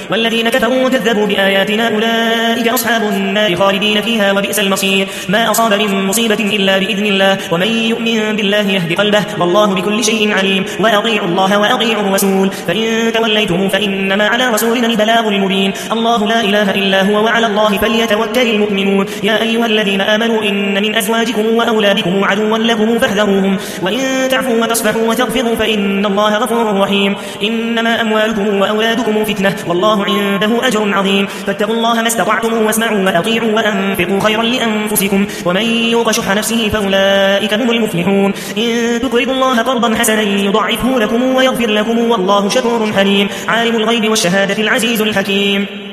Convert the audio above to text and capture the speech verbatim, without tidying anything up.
والذين كفروا وكذبوا بآياتنا أولئك أصحاب النار خالدين فيها وبئس المصير ما أصاب من مصيبة إلا بإذن الله ومن يؤمن بالله يهد قلبه والله بكل شيء عليم وأطيعوا الله وأطيعوا الرسول فإن توليتم فإنما على رسولنا البلاغ المبين الله لا إله إلا هو وعلى الله فليتوكل المؤمنون يا أيها الذين آمنوا إن من أزواجكم وأولادكم عدوا لكم فاحذروهم وإن تعفوا وتصفحوا وتغفروا فإن الله غفور رحيم إنما أموالكم وأولادكم فتنة والله عنده أجر عظيم فاتقوا الله ما استطعتم واسمعوا وأطيعوا وأنفقوا خيرا لأنفسكم ومن يوق شح نفسه فأولئك هم المفلحون إن تقرضوا الله قرضا حسنا يضعفه لكم ويغفر لكم والله شكور حليم عالم الغيب والشهادة العزيز الحكيم